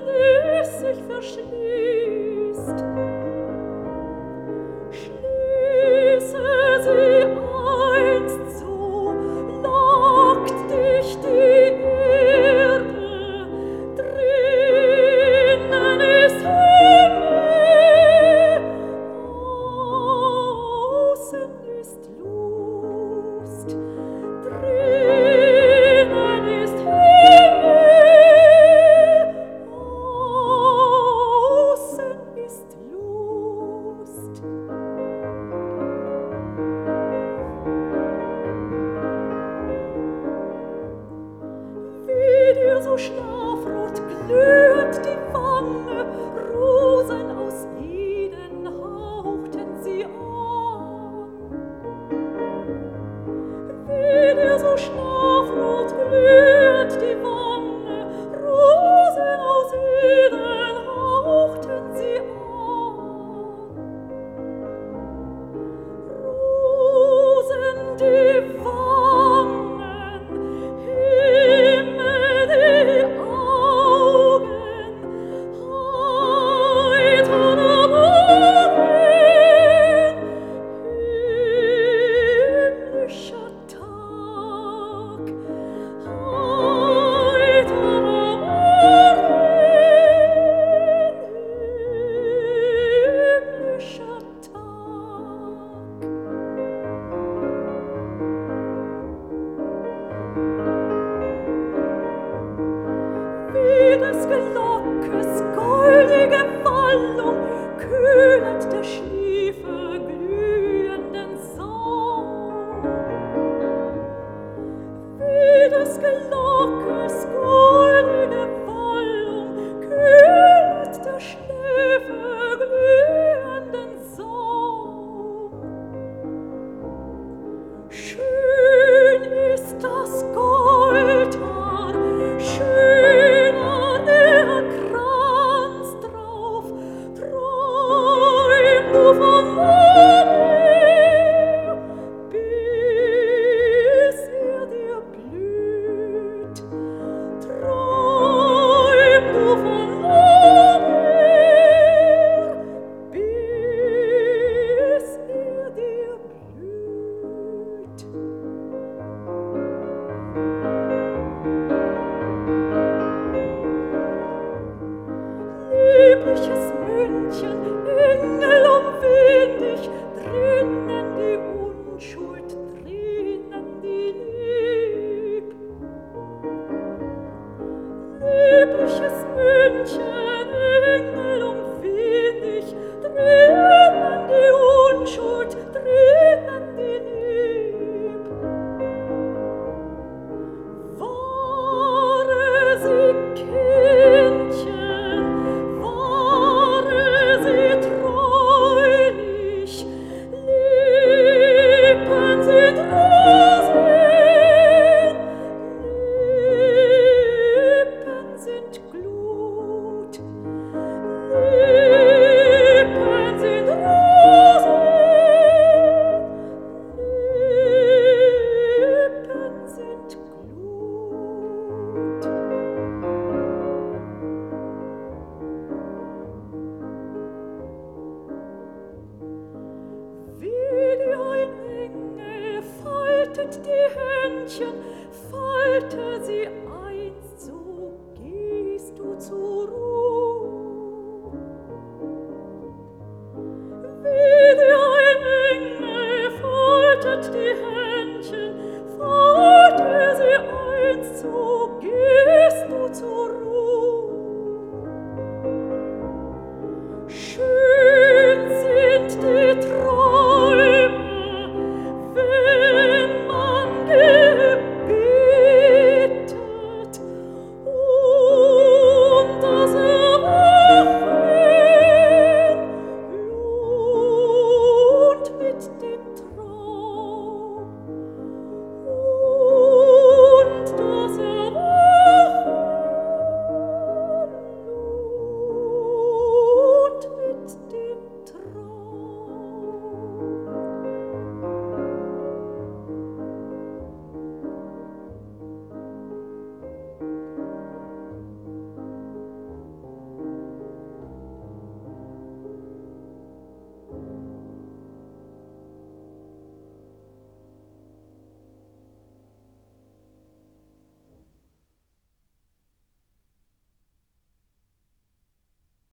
flüssig verschließt. Schließe sie einst, so lockt dich die Erde, drinnen ist Himmel, außen ist Lust, drinnen ist Himmel, außen ist Lust. Wie dir so schlafrot glüht die Wange, Rosen aus Eden hauchten sie an. Wie dir so schlafrot glüht die Wange, Rosen aus Eden hauchten sie an. Rosen, die Wangen, Himmel, die Augen, heiterer Morgen, himmlischer Tag, heiterer Morgen, himmlischer Tag. Wie des Glockes goldige Wallung kühlet der Schliefe glühenden Saum. Wie des Glockes goldige Wallung kühlet der Schläfe glühenden Saum. Schön ist das Goldhaar, schöner der Kranz drauf, träum du von Liebe, bis dir blüht. Träum du von Liebe, bis dir blüht. Liebliches